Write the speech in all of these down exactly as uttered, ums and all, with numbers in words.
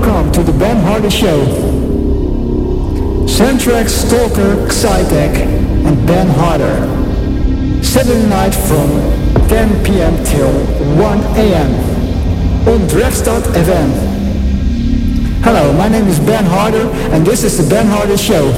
welcome to the Ben Hardy Show. Soundtrack, Stalker, Psytech and Ben Harder. Saturday night from ten p.m. till one a.m. on Dragstad F M. Hello, my name is Ben Harder and this is the Ben Harder Show.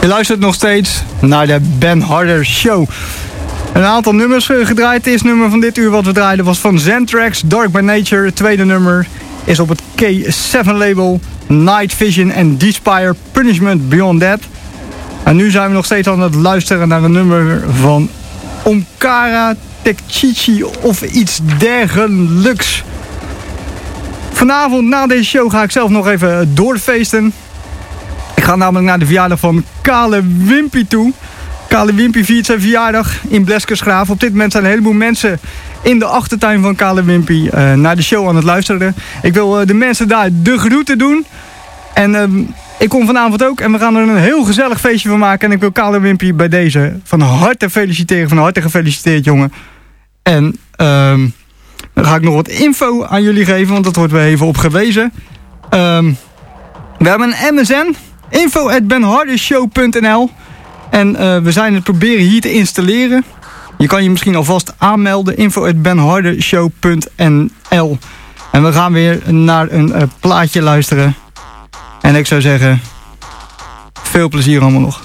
luistert nog steeds naar de Ben Harder Show. Een aantal nummers gedraaid. Het eerste nummer van dit uur wat we draaiden was van Xantrax, Dark by Nature. Het tweede nummer is op het K zeven label, Night Vision en Despire, Punishment Beyond That. En nu zijn we nog steeds aan het luisteren naar een nummer van Omkara Tekchichi of iets dergelijks. Vanavond na deze show ga ik zelf nog even doorfeesten. Ik ga namelijk naar de verjaardag van Kale Wimpy toe. Kale Wimpy viert zijn verjaardag in Bleskersgraaf. Op dit moment zijn een heleboel mensen in de achtertuin van Kale Wimpy uh, naar de show aan het luisteren. Ik wil uh, de mensen daar de groeten doen. En uh, ik kom vanavond ook en we gaan er een heel gezellig feestje van maken. En ik wil Kale Wimpy bij deze van harte feliciteren. Van harte gefeliciteerd, jongen. En uh, dan ga ik nog wat info aan jullie geven, want dat wordt weer even op gewezen. Uh, we hebben een M S N, info at benhardershow punt n l. En uh, we zijn het proberen hier te installeren. Je kan je misschien alvast aanmelden, info at benhardershow punt n l. En we gaan weer naar een uh, plaatje luisteren. En ik zou zeggen, veel plezier allemaal nog.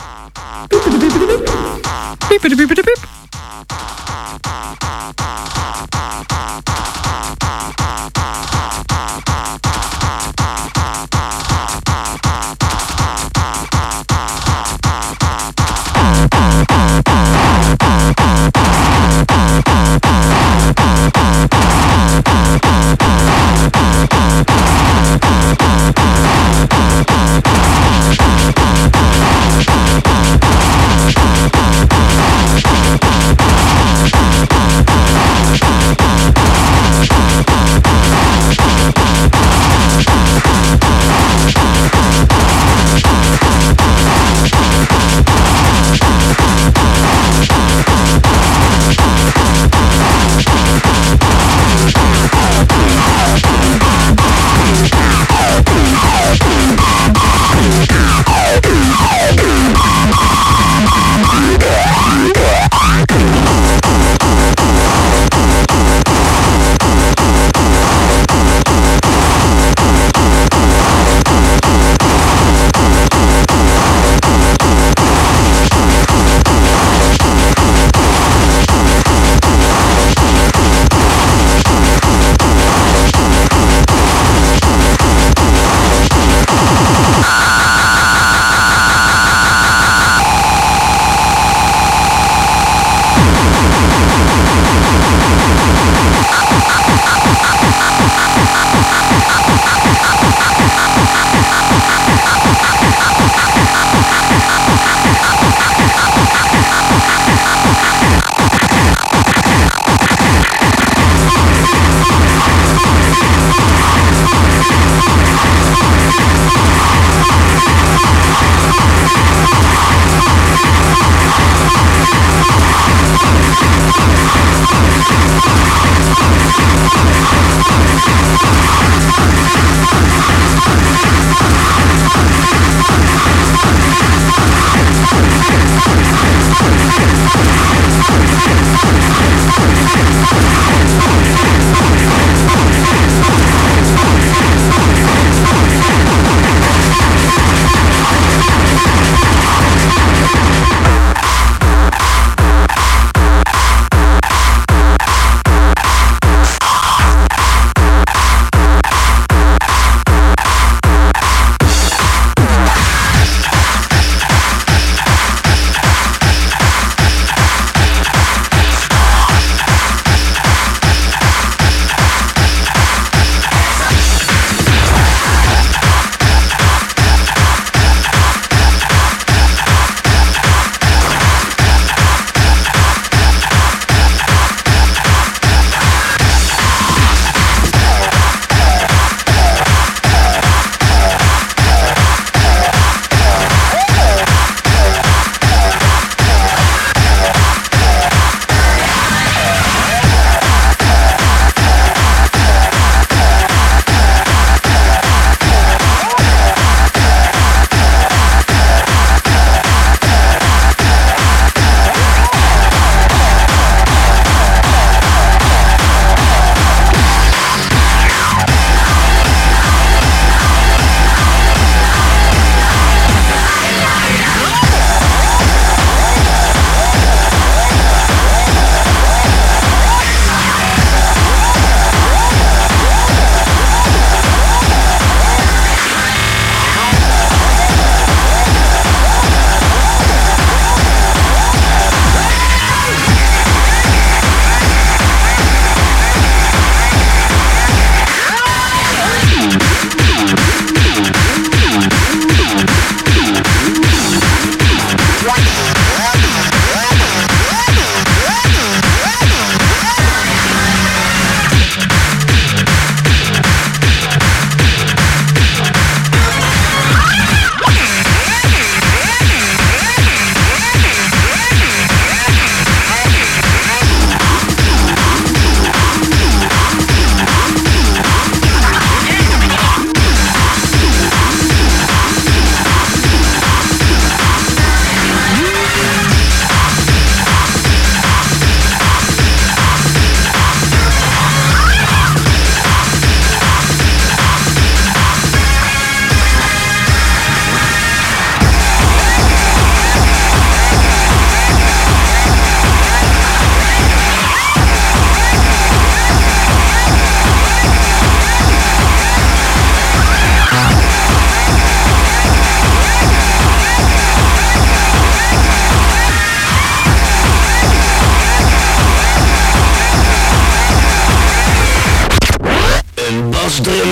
Piep. We'll be right back.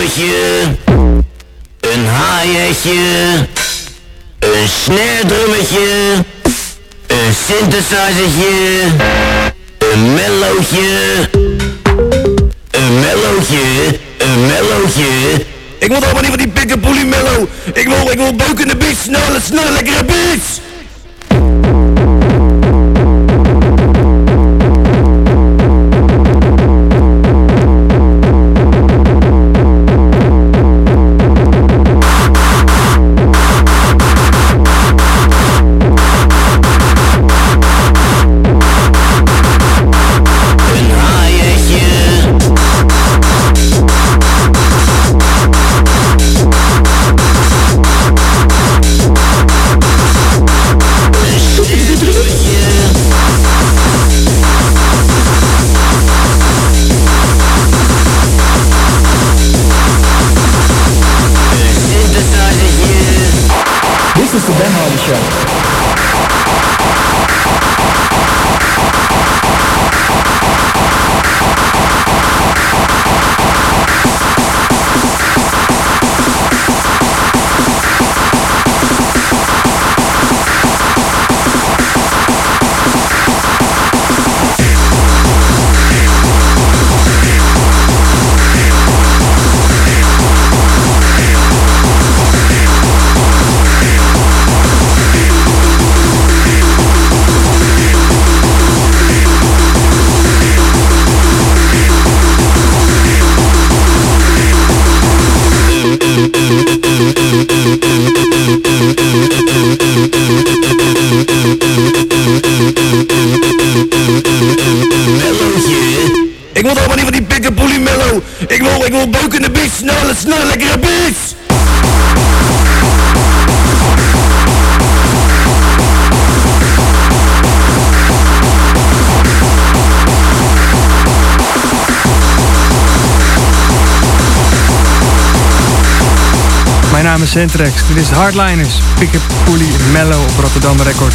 drummertje, een hi-hatje, een snare drummetje, een synthesizertje, een mellowtje, een mellowtje, een mellowtje. Ik wil allemaal niet van die pikkenpoelie mellow. Ik wil, ik wil beukende beats, snelle, snelle, lekkere beats. This is the Ben Hardy Show. Ik wil allemaal niet van die pikkenpoelie mellow. Ik wil, ik wil beukende beats, snelle, snelle, lekkere beats. Mijn naam is Centrex, dit is Hardliners, Pikkenpoelie Mellow op Rotterdam Records.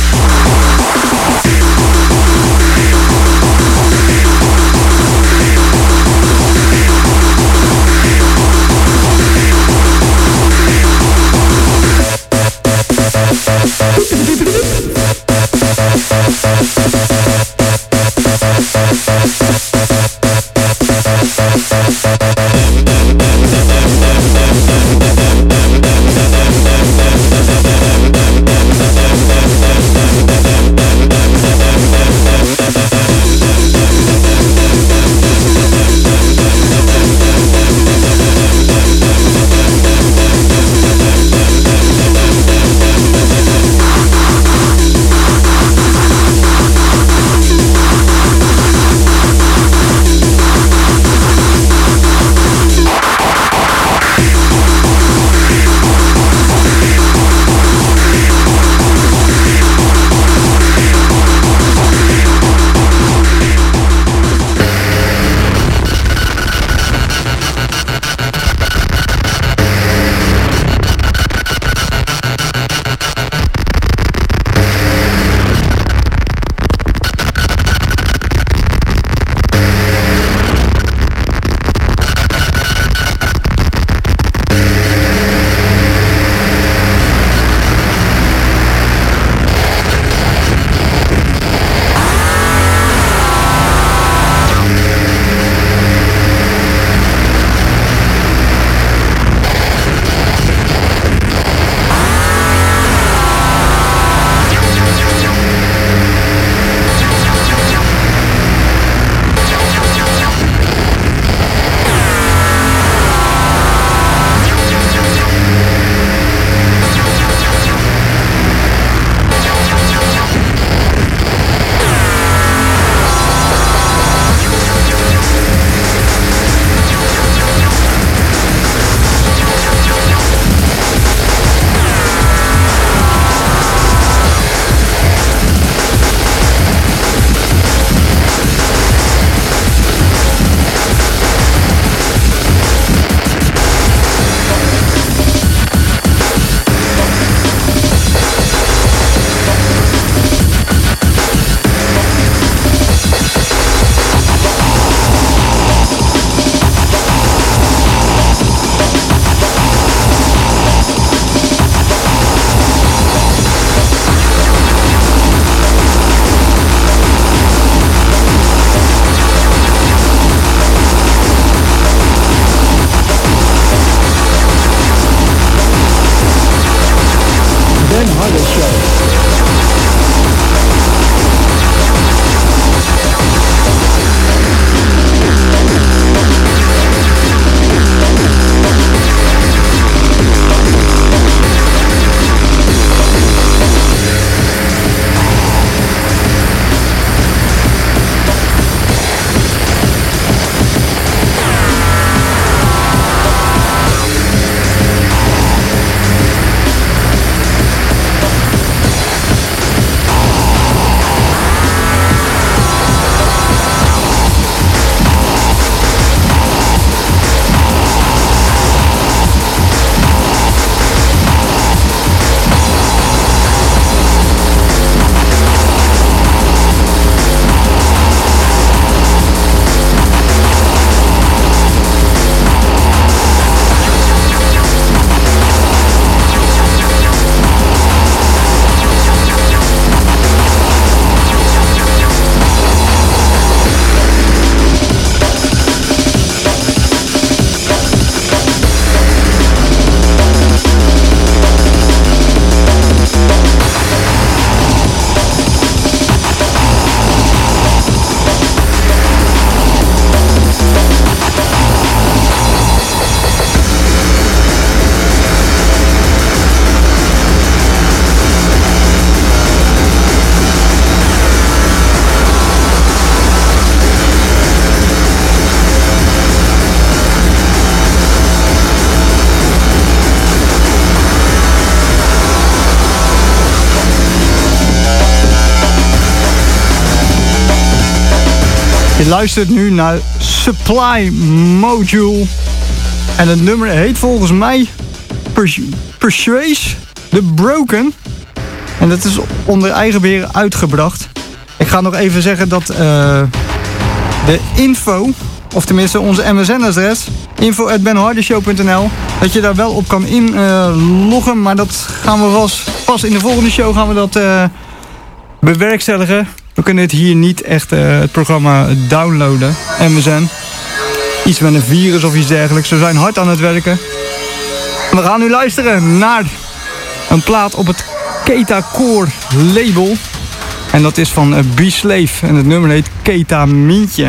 Je luistert nu naar Supply Module. En het nummer heet volgens mij Pers- Persuase the Broken. En dat is onder eigen beheer uitgebracht. Ik ga nog even zeggen dat uh, de info, of tenminste onze M S N-adres, info at ben harder show punt n l, dat je daar wel op kan inloggen. Uh, maar dat gaan we pas, pas in de volgende show gaan we dat uh, bewerkstelligen. We kunnen het hier niet echt uh, het programma downloaden, M S N. Iets met een virus of iets dergelijks. We zijn hard aan het werken. We gaan nu luisteren naar een plaat op het Keta Core label. En dat is van uh, B-Slave. En het nummer heet Keta Mintje.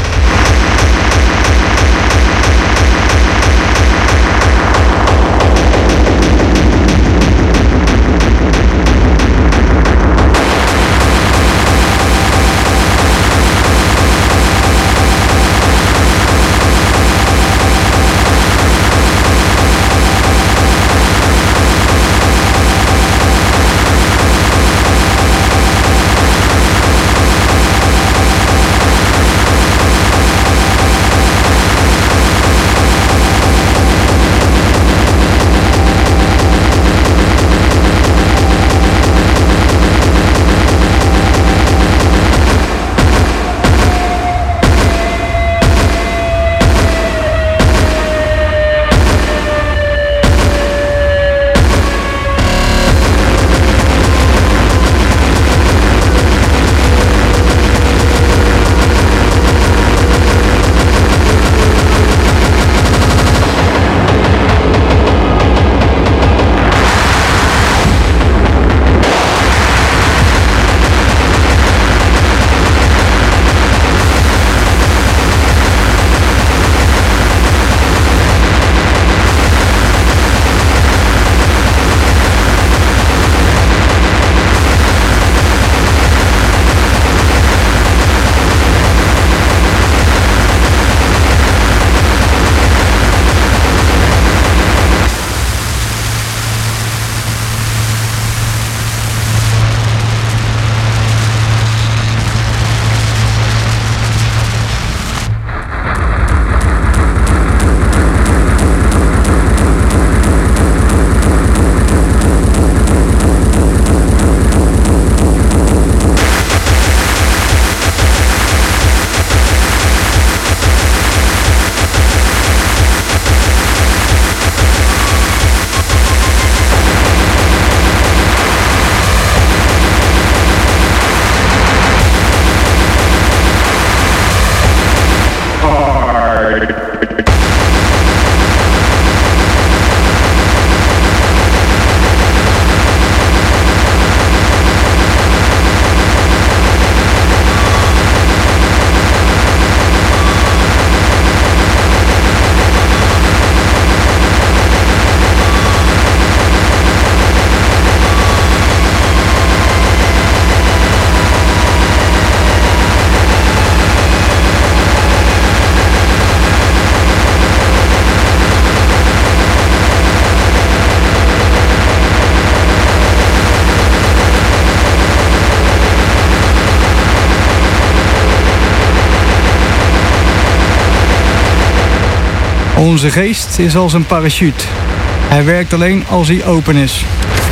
Onze geest is als een parachute. Hij werkt alleen als hij open is.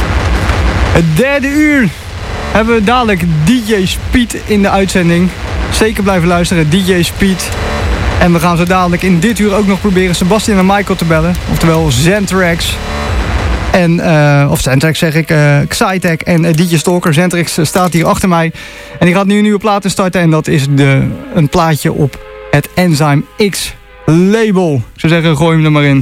Het derde uur hebben we dadelijk D J Speed in de uitzending. Zeker blijven luisteren, D J Speed. En we gaan zo dadelijk in dit uur ook nog proberen Sebastian en Michael te bellen. Oftewel Zentrax. En, uh, of Zentrax zeg ik, uh, Xytech en uh, D J Stalker. Zentrax staat hier achter mij. En die gaat nu een nieuwe plaat starten. En dat is de, een plaatje op het Enzyme X label. Ik zou zeggen, gooi hem er maar in.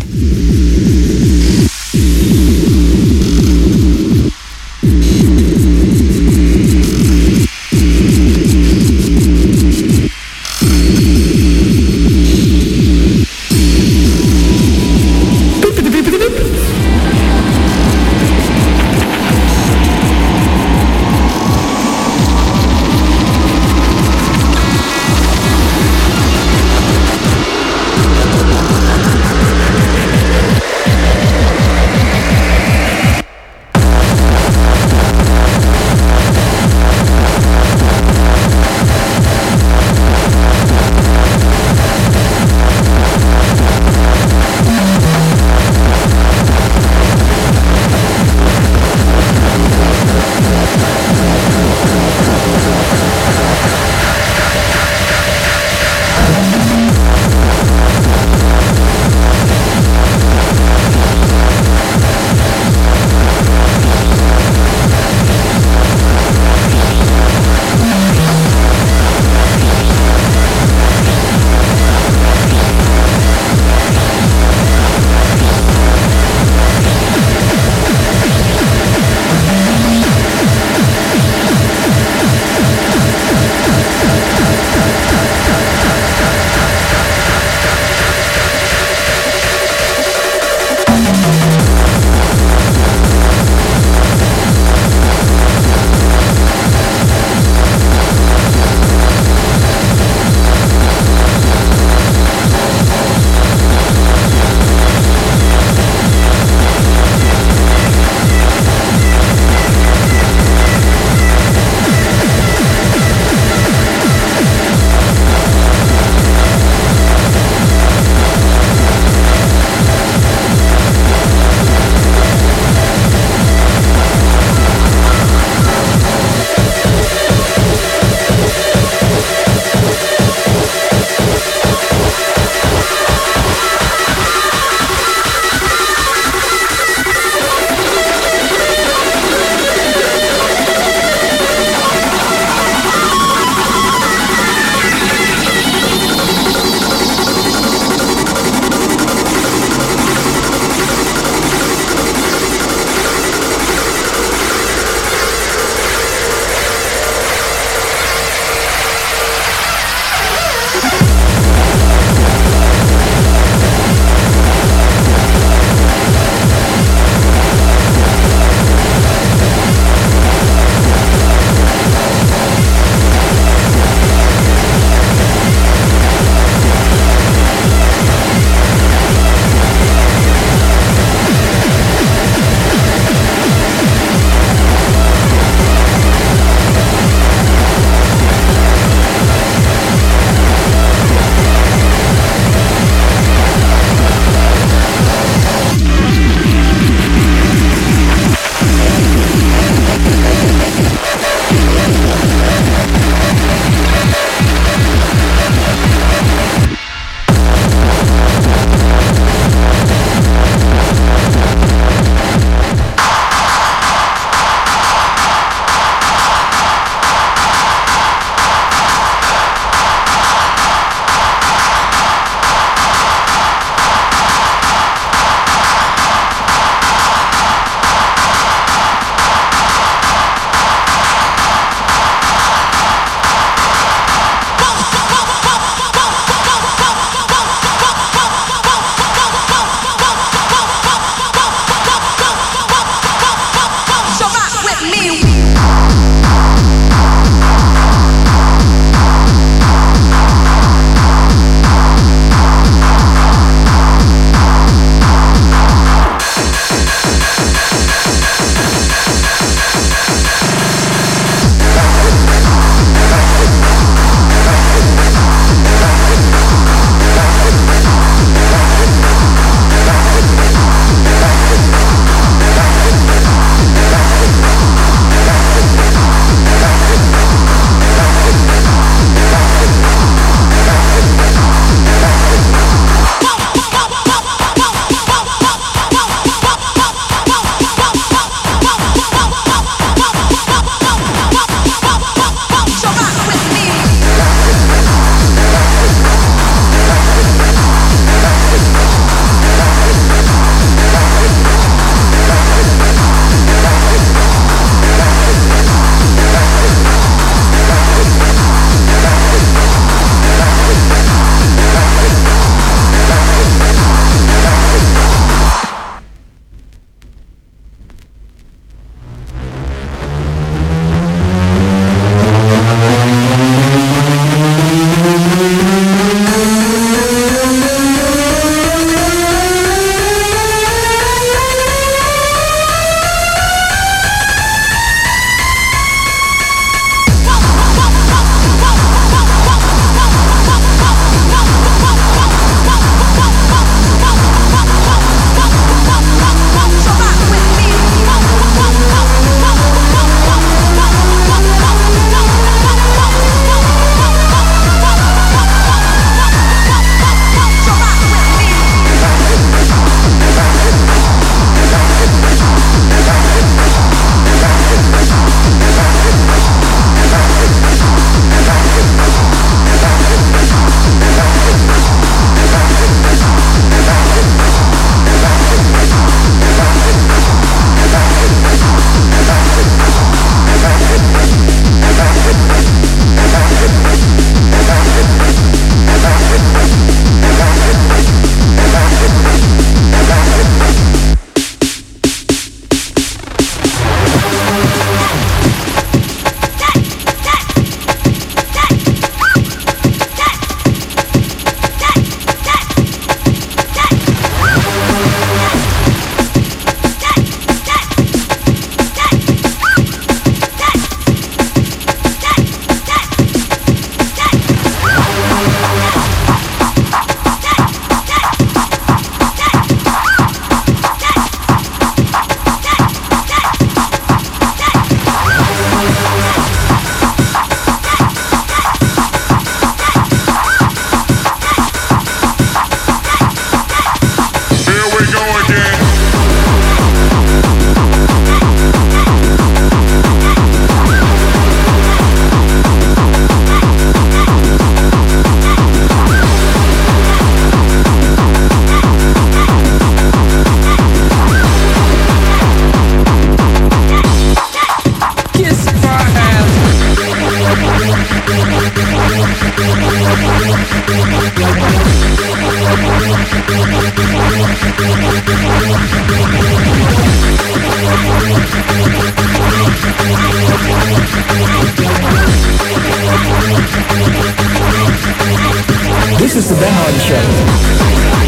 This is the Ben Hardy Show.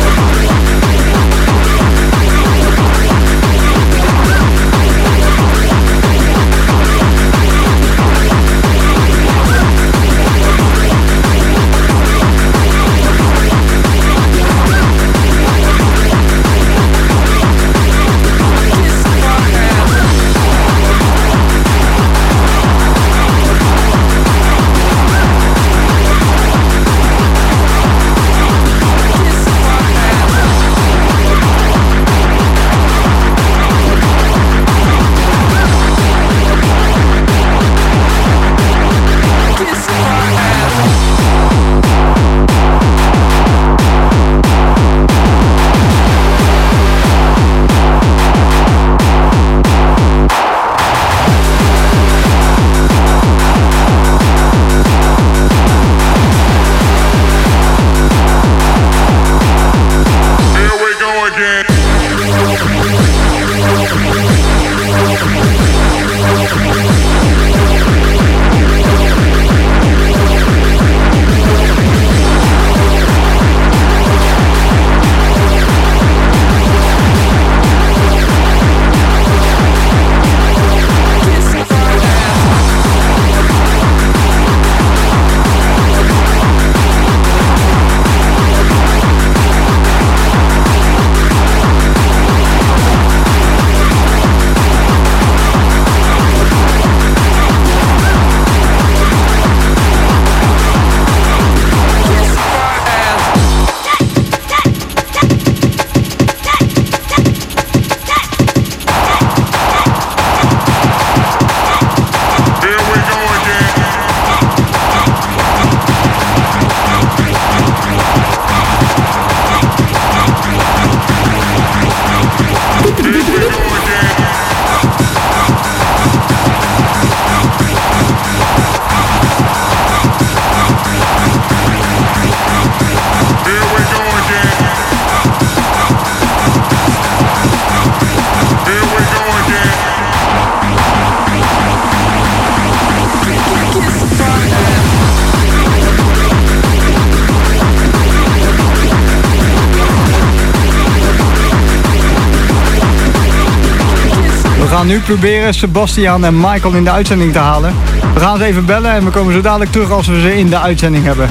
We gaan nu proberen Sebastian en Michael in de uitzending te halen. We gaan ze even bellen en we komen zo dadelijk terug als we ze in de uitzending hebben.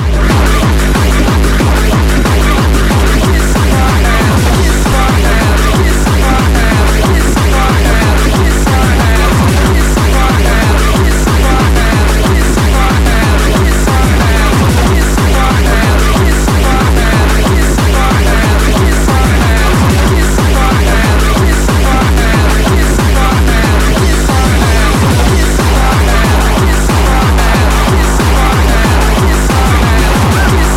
Kiss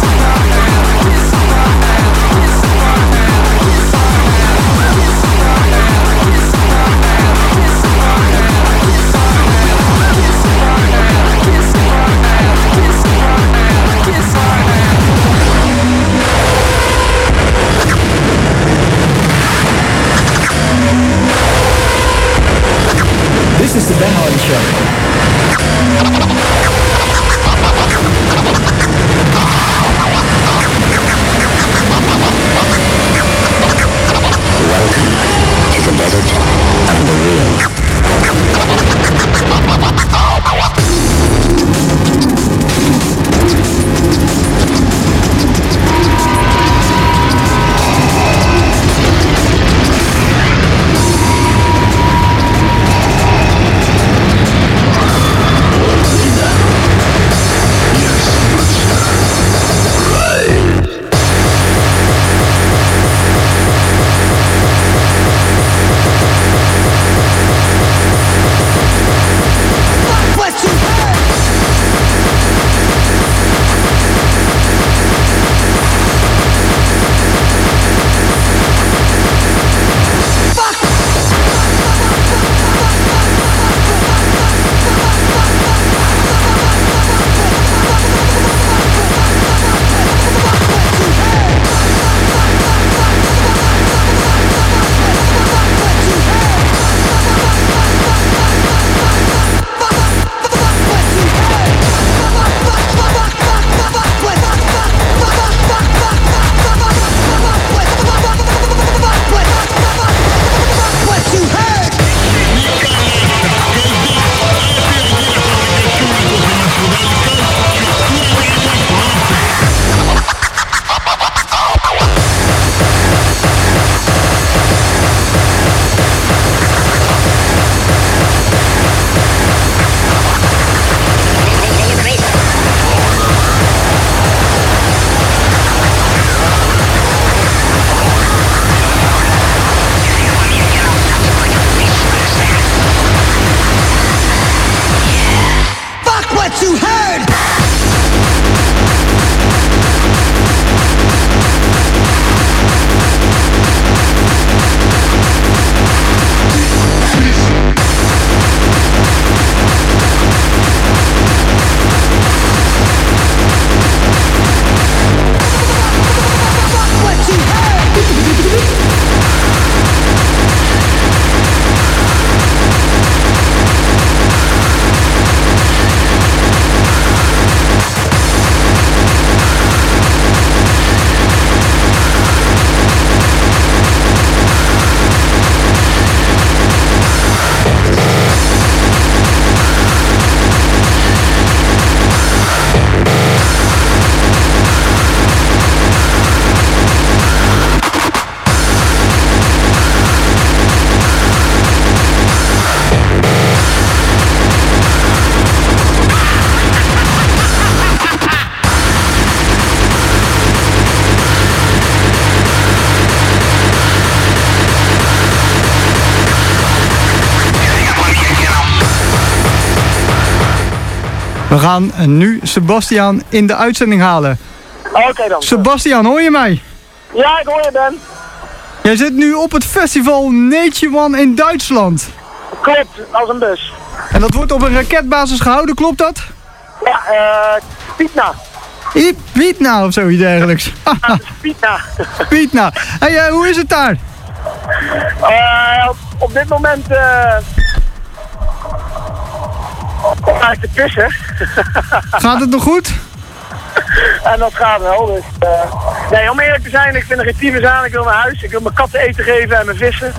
We gaan nu Sebastiaan in de uitzending halen. Oké okay dan. Sebastiaan, hoor je mij? Ja, ik hoor je, Ben. Jij zit nu op het festival Nature One in Duitsland. Klopt, als een bus. En dat wordt op een raketbasis gehouden, klopt dat? Ja, eh, Pietna. Pietna of zoiets dergelijks. Pietna. Pietna. Hey, uh, hoe is het daar? Uh, op, op dit moment uh, ga ik te pissen. Gaat het nog goed? En dat gaat wel, dus uh, nee, om eerlijk te zijn, ik vind er geen tyfus aan, ik wil naar huis, ik wil mijn katten eten geven en mijn vissen.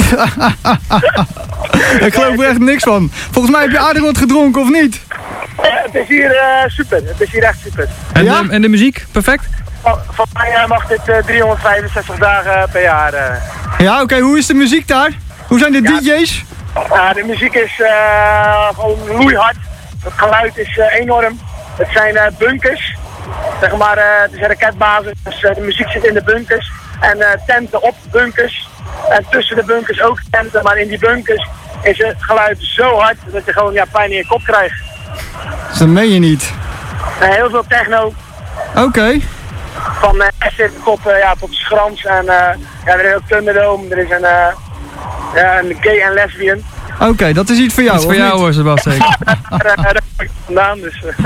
Ik geloof er echt niks van. Volgens mij heb je aardig wat gedronken, of niet? Uh, het is hier uh, super, het is hier echt super. En, Ja? de, en de muziek, perfect? Van, van mij uh, mag dit uh, driehonderdvijfenzestig dagen per jaar. Uh. Ja, oké, okay, hoe is de muziek daar? Hoe zijn de Ja. D J's? Uh, de muziek is uh, gewoon loeihard, het geluid is uh, enorm, het zijn uh, bunkers. Zeg maar, uh, het is een raketbasis, dus uh, de muziek zit in de bunkers en uh, tenten op bunkers. En tussen de bunkers ook tenten, maar in die bunkers is het geluid zo hard dat je gewoon ja, pijn in je kop krijgt. Dat meen je niet. Uh, heel veel techno, Oké. Okay. van uh, acid tot, uh, ja, tot schrans en uh, ja, er is ook Thunderdome, er is een, uh, ja, een gay en lesbian. Oké, okay, dat is iets voor jou, Dat is voor of jou niet? hoor, Sebastiaan. Daar uh, kom ik vandaan, dus... Uh.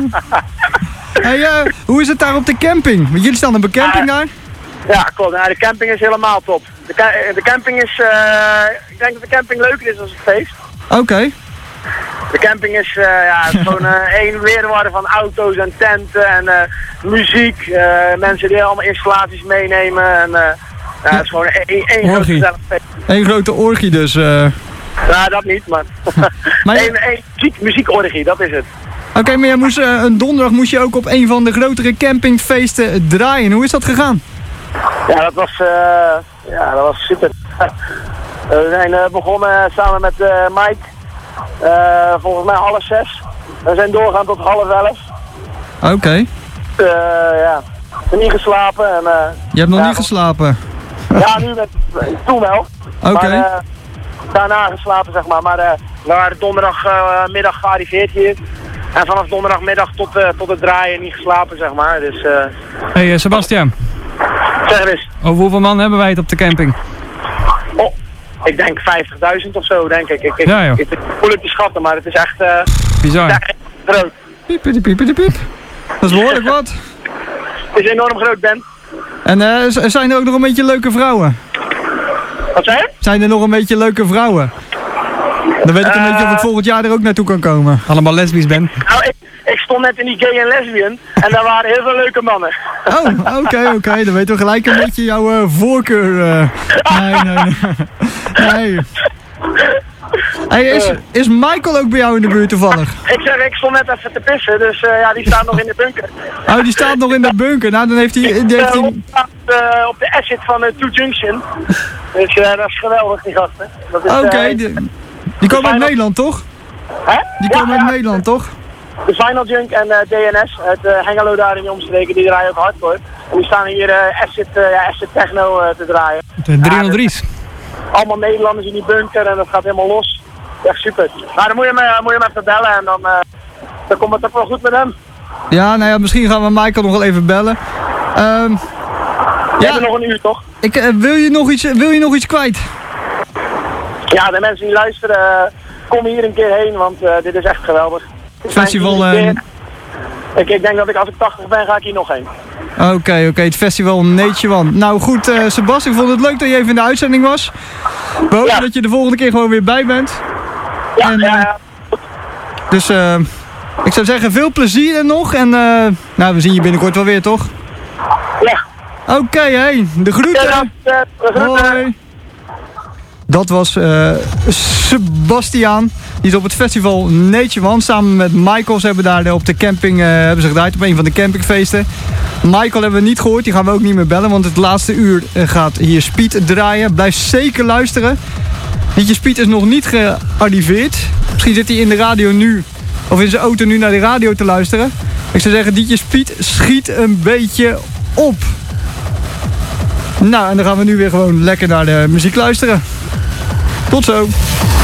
Hey, uh, hoe is het daar op de camping? Want jullie staan op een camping daar? Ja, klopt. Nou, de camping is helemaal top. De, ca- de camping is... Uh, ik denk dat de camping leuker is dan het feest. Oké. Okay. De camping is, uh, ja, het is gewoon uh, één weerwaarde van auto's en tenten en uh, muziek. Uh, mensen die allemaal installaties meenemen. En, uh, ja, het is gewoon één, één groot gezellig feest. Eén grote orgie dus. Uh... Ja, dat niet, maar... maar Eén één muziek, muziekorgie, dat is het. Oké, okay, maar jij moest, uh, een donderdag moest je ook op een van de grotere campingfeesten draaien. Hoe is dat gegaan? Ja, dat was, uh, ja, dat was super. We zijn uh, begonnen samen met uh, Mike. Uh, volgens mij half zes. We zijn doorgaan tot half elf. Oké. Okay. Uh, ja, ik heb niet geslapen. En, uh, je hebt nog ja, niet geslapen? Ja, nu met, toen wel. Oké. Okay. Uh, daarna geslapen, zeg maar. Maar uh, we waren donderdagmiddag uh, gearriveerd hier. En vanaf donderdagmiddag tot, uh, tot het draaien niet geslapen, zeg maar. Dus, uh, hey uh, Sebastiaan. Zeg eens. Over hoeveel man hebben wij het op de camping? Oh, ik denk vijftigduizend of zo, denk ik. Ik, ik, ja, joh. ik, ik voel het te schatten, maar het is echt... Uh, bizar. Echt groot. Piep, piep, piep, piep, piep. Dat is behoorlijk wat. Het is enorm groot, Ben. En uh, zijn er ook nog een beetje leuke vrouwen? Wat zei je? Zijn er nog een beetje leuke vrouwen? Dan weet ik een uh, beetje of ik volgend jaar er ook naartoe kan komen. Allemaal lesbisch ben. Nou, ik, ik stond net in die gay en lesbian en daar waren heel veel leuke mannen. Oh, oké, okay, oké. Okay. Dan weten we gelijk een beetje jouw uh, voorkeur. Uh, nee, nee, nee. nee. Hey, is, is Michael ook bij jou in de buurt toevallig? Ik zeg, ik stond net even te pissen, dus uh, ja, die staat nog in de bunker. Oh, die staat nog in de bunker. Nou, dan heeft hij... Die heeft uh, hij... op, uh, op de exit van uh, Two Junction. Dus uh, dat is geweldig, die gasten. Oké, okay, uh, die, die komen uit Nederland, toch? Hè? Die ja, komen ja, uit Nederland, toch? De Final Junk en uh, D N S uit uh, Hengelo daar in die omstreken, die draaien ook hardcore. En die staan hier uh, acid, uh, ja, acid techno uh, te draaien. De driehonderddrie's. Ja, allemaal Nederlanders in die bunker en dat gaat helemaal los. Echt super. Nou, dan moet je me, moet je me even bellen en dan, uh, dan komt het ook wel goed met hem. Ja, nou ja, misschien gaan we Michael nog wel even bellen. Um, We ja, hebben nog een uur, toch? Ik, uh, wil, je nog iets, wil je nog iets kwijt? Ja, de mensen die luisteren, uh, kom hier een keer heen, want uh, dit is echt geweldig. Festival... Uh... Ik, ik denk dat ik als ik tachtig ben, ga ik hier nog heen. Oké, okay, oké, okay, het festival Nature One. Nou goed, uh, Sebas, ik vond het leuk dat je even in de uitzending was. We hopen ja. dat je de volgende keer gewoon weer bij bent. Ja, en, uh, ja, ja. Dus uh, ik zou zeggen, veel plezier er nog. En uh, nou, we zien je binnenkort wel weer, toch? Ja. Oké, okay, hey, de groeten. Ja, de, de groeten. Hoi. Dat was uh, Sebastiaan. Die is op het festival Nature One. Samen met Michael. Ze hebben daar op de camping uh, hebben ze gedraaid op een van de campingfeesten. Michael hebben we niet gehoord. Die gaan we ook niet meer bellen. Want het laatste uur uh, gaat hier Speed draaien. Blijf zeker luisteren. Liedje Speed is nog niet gearriveerd. Misschien zit hij in de radio nu. Of in zijn auto nu naar de radio te luisteren. Ik zou zeggen, Liedje Speed schiet een beetje op. Nou, en dan gaan we nu weer gewoon lekker naar de muziek luisteren. Tot zo.